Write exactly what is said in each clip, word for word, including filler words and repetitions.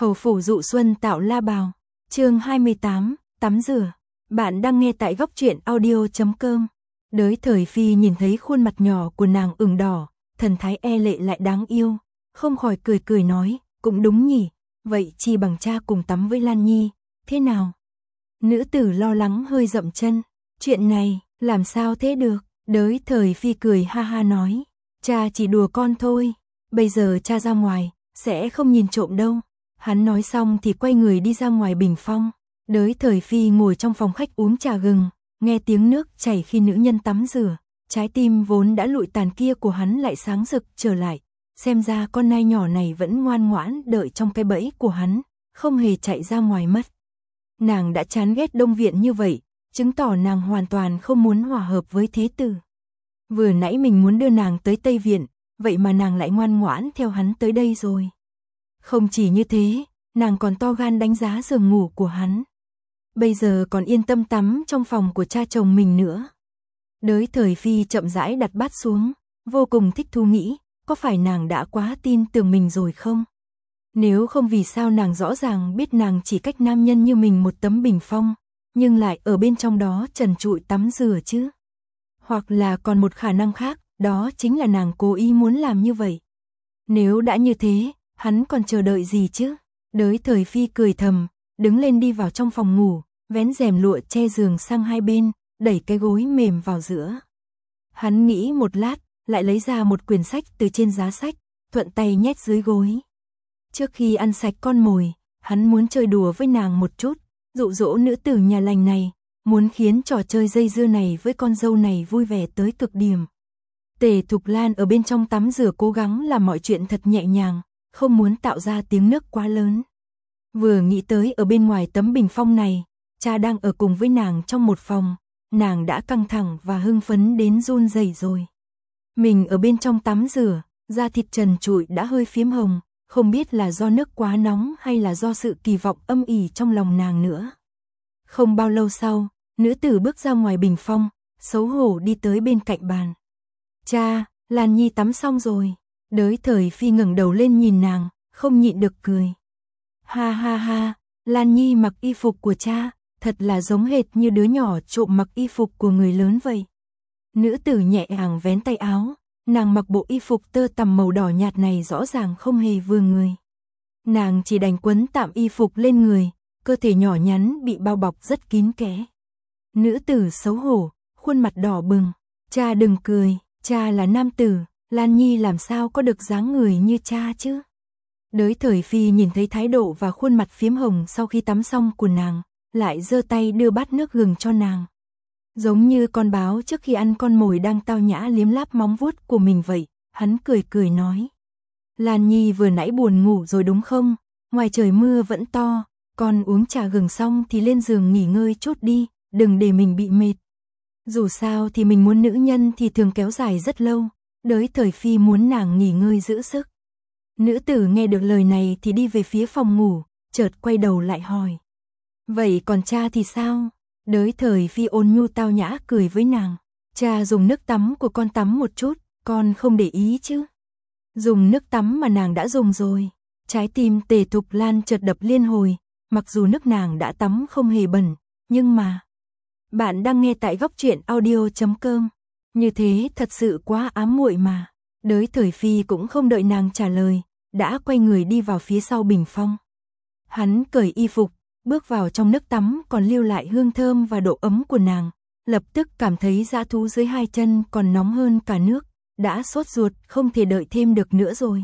Hầu phủ dụ xuân tạo la bào. Chương hai mươi tám, tắm rửa. Bạn đang nghe tại góc truyện audio chấm com. Đới Thời Phi nhìn thấy khuôn mặt nhỏ của nàng ửng đỏ, thần thái e lệ lại đáng yêu, không khỏi cười cười nói, cũng đúng nhỉ, vậy chi bằng cha cùng tắm với Lan Nhi, thế nào? Nữ tử lo lắng hơi dậm chân, chuyện này, làm sao thế được? Đới Thời Phi cười ha ha nói, cha chỉ đùa con thôi, bây giờ cha ra ngoài, sẽ không nhìn trộm đâu. Hắn nói xong thì quay người đi ra ngoài bình phong. Đới Thời Phi ngồi trong phòng khách uống trà gừng, nghe tiếng nước chảy khi nữ nhân tắm rửa, trái tim vốn đã lụi tàn kia của hắn lại sáng rực trở lại, xem ra con nai nhỏ này vẫn ngoan ngoãn đợi trong cái bẫy của hắn, không hề chạy ra ngoài mất. Nàng đã chán ghét Đông Viện như vậy, chứng tỏ nàng hoàn toàn không muốn hòa hợp với thế tử. Vừa nãy mình muốn đưa nàng tới Tây Viện, vậy mà nàng lại ngoan ngoãn theo hắn tới đây rồi. Không chỉ như thế, nàng còn to gan đánh giá giường ngủ của hắn. Bây giờ còn yên tâm tắm trong phòng của cha chồng mình nữa. Đới Thời Phi chậm rãi đặt bát xuống, vô cùng thích thú nghĩ, có phải nàng đã quá tin tưởng mình rồi không? Nếu không vì sao nàng rõ ràng biết nàng chỉ cách nam nhân như mình một tấm bình phong, nhưng lại ở bên trong đó trần trụi tắm rửa chứ? Hoặc là còn một khả năng khác, đó chính là nàng cố ý muốn làm như vậy. Nếu đã như thế, hắn còn chờ đợi gì chứ? Đới Thời Phi cười thầm, đứng lên đi vào trong phòng ngủ, vén rèm lụa che giường sang hai bên, đẩy cái gối mềm vào giữa. Hắn nghĩ một lát, lại lấy ra một quyển sách từ trên giá sách, thuận tay nhét dưới gối. Trước khi ăn sạch con mồi, hắn muốn chơi đùa với nàng một chút, dụ dỗ nữ tử nhà lành này, muốn khiến trò chơi dây dưa này với con dâu này vui vẻ tới cực điểm. Tề Thục Lan ở bên trong tắm rửa cố gắng làm mọi chuyện thật nhẹ nhàng, không muốn tạo ra tiếng nước quá lớn. Vừa nghĩ tới ở bên ngoài tấm bình phong này, cha đang ở cùng với nàng trong một phòng, nàng đã căng thẳng và hưng phấn đến run rẩy rồi. Mình ở bên trong tắm rửa, da thịt trần trụi đã hơi phiếm hồng, không biết là do nước quá nóng hay là do sự kỳ vọng âm ỉ trong lòng nàng nữa. Không bao lâu sau, nữ tử bước ra ngoài bình phong, xấu hổ đi tới bên cạnh bàn. Cha, Lan Nhi tắm xong rồi. Đới Thời Phi ngẩng đầu lên nhìn nàng, không nhịn được cười. Ha ha ha, Lan Nhi mặc y phục của cha, thật là giống hệt như đứa nhỏ trộm mặc y phục của người lớn vậy. Nữ tử nhẹ nhàng vén tay áo, nàng mặc bộ y phục tơ tằm màu đỏ nhạt này rõ ràng không hề vừa người. Nàng chỉ đành quấn tạm y phục lên người, cơ thể nhỏ nhắn bị bao bọc rất kín kẽ. Nữ tử xấu hổ, khuôn mặt đỏ bừng. Cha đừng cười, cha là nam tử, Lan Nhi làm sao có được dáng người như cha chứ? Đới Thời Phi nhìn thấy thái độ và khuôn mặt phiếm hồng sau khi tắm xong của nàng, lại giơ tay đưa bát nước gừng cho nàng. Giống như con báo trước khi ăn con mồi đang tao nhã liếm láp móng vuốt của mình vậy, hắn cười cười nói. Lan Nhi vừa nãy buồn ngủ rồi đúng không? Ngoài trời mưa vẫn to, con uống trà gừng xong thì lên giường nghỉ ngơi chút đi, đừng để mình bị mệt. Dù sao thì mình muốn nữ nhân thì thường kéo dài rất lâu. Đới Thời Phi muốn nàng nghỉ ngơi giữ sức. Nữ tử nghe được lời này thì đi về phía phòng ngủ, chợt quay đầu lại hỏi. Vậy còn cha thì sao? Đới Thời Phi ôn nhu tao nhã cười với nàng. Cha dùng nước tắm của con tắm một chút, con không để ý chứ? Dùng nước tắm mà nàng đã dùng rồi. Trái tim Tề Thục Lan chợt đập liên hồi, mặc dù nước nàng đã tắm không hề bẩn, nhưng mà... Bạn đang nghe tại góc truyện audio chấm com. Như thế thật sự quá ám muội mà. Đới Thời Phi cũng không đợi nàng trả lời, đã quay người đi vào phía sau bình phong. Hắn cởi y phục, bước vào trong nước tắm còn lưu lại hương thơm và độ ấm của nàng, lập tức cảm thấy dã thú dưới hai chân còn nóng hơn cả nước, đã sốt ruột không thể đợi thêm được nữa rồi.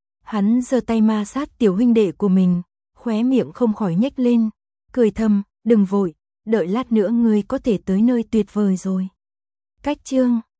Hắn giơ tay ma sát tiểu huynh đệ của mình, khóe miệng không khỏi nhếch lên, cười thầm, đừng vội, đợi lát nữa ngươi có thể tới nơi tuyệt vời rồi. Cách chương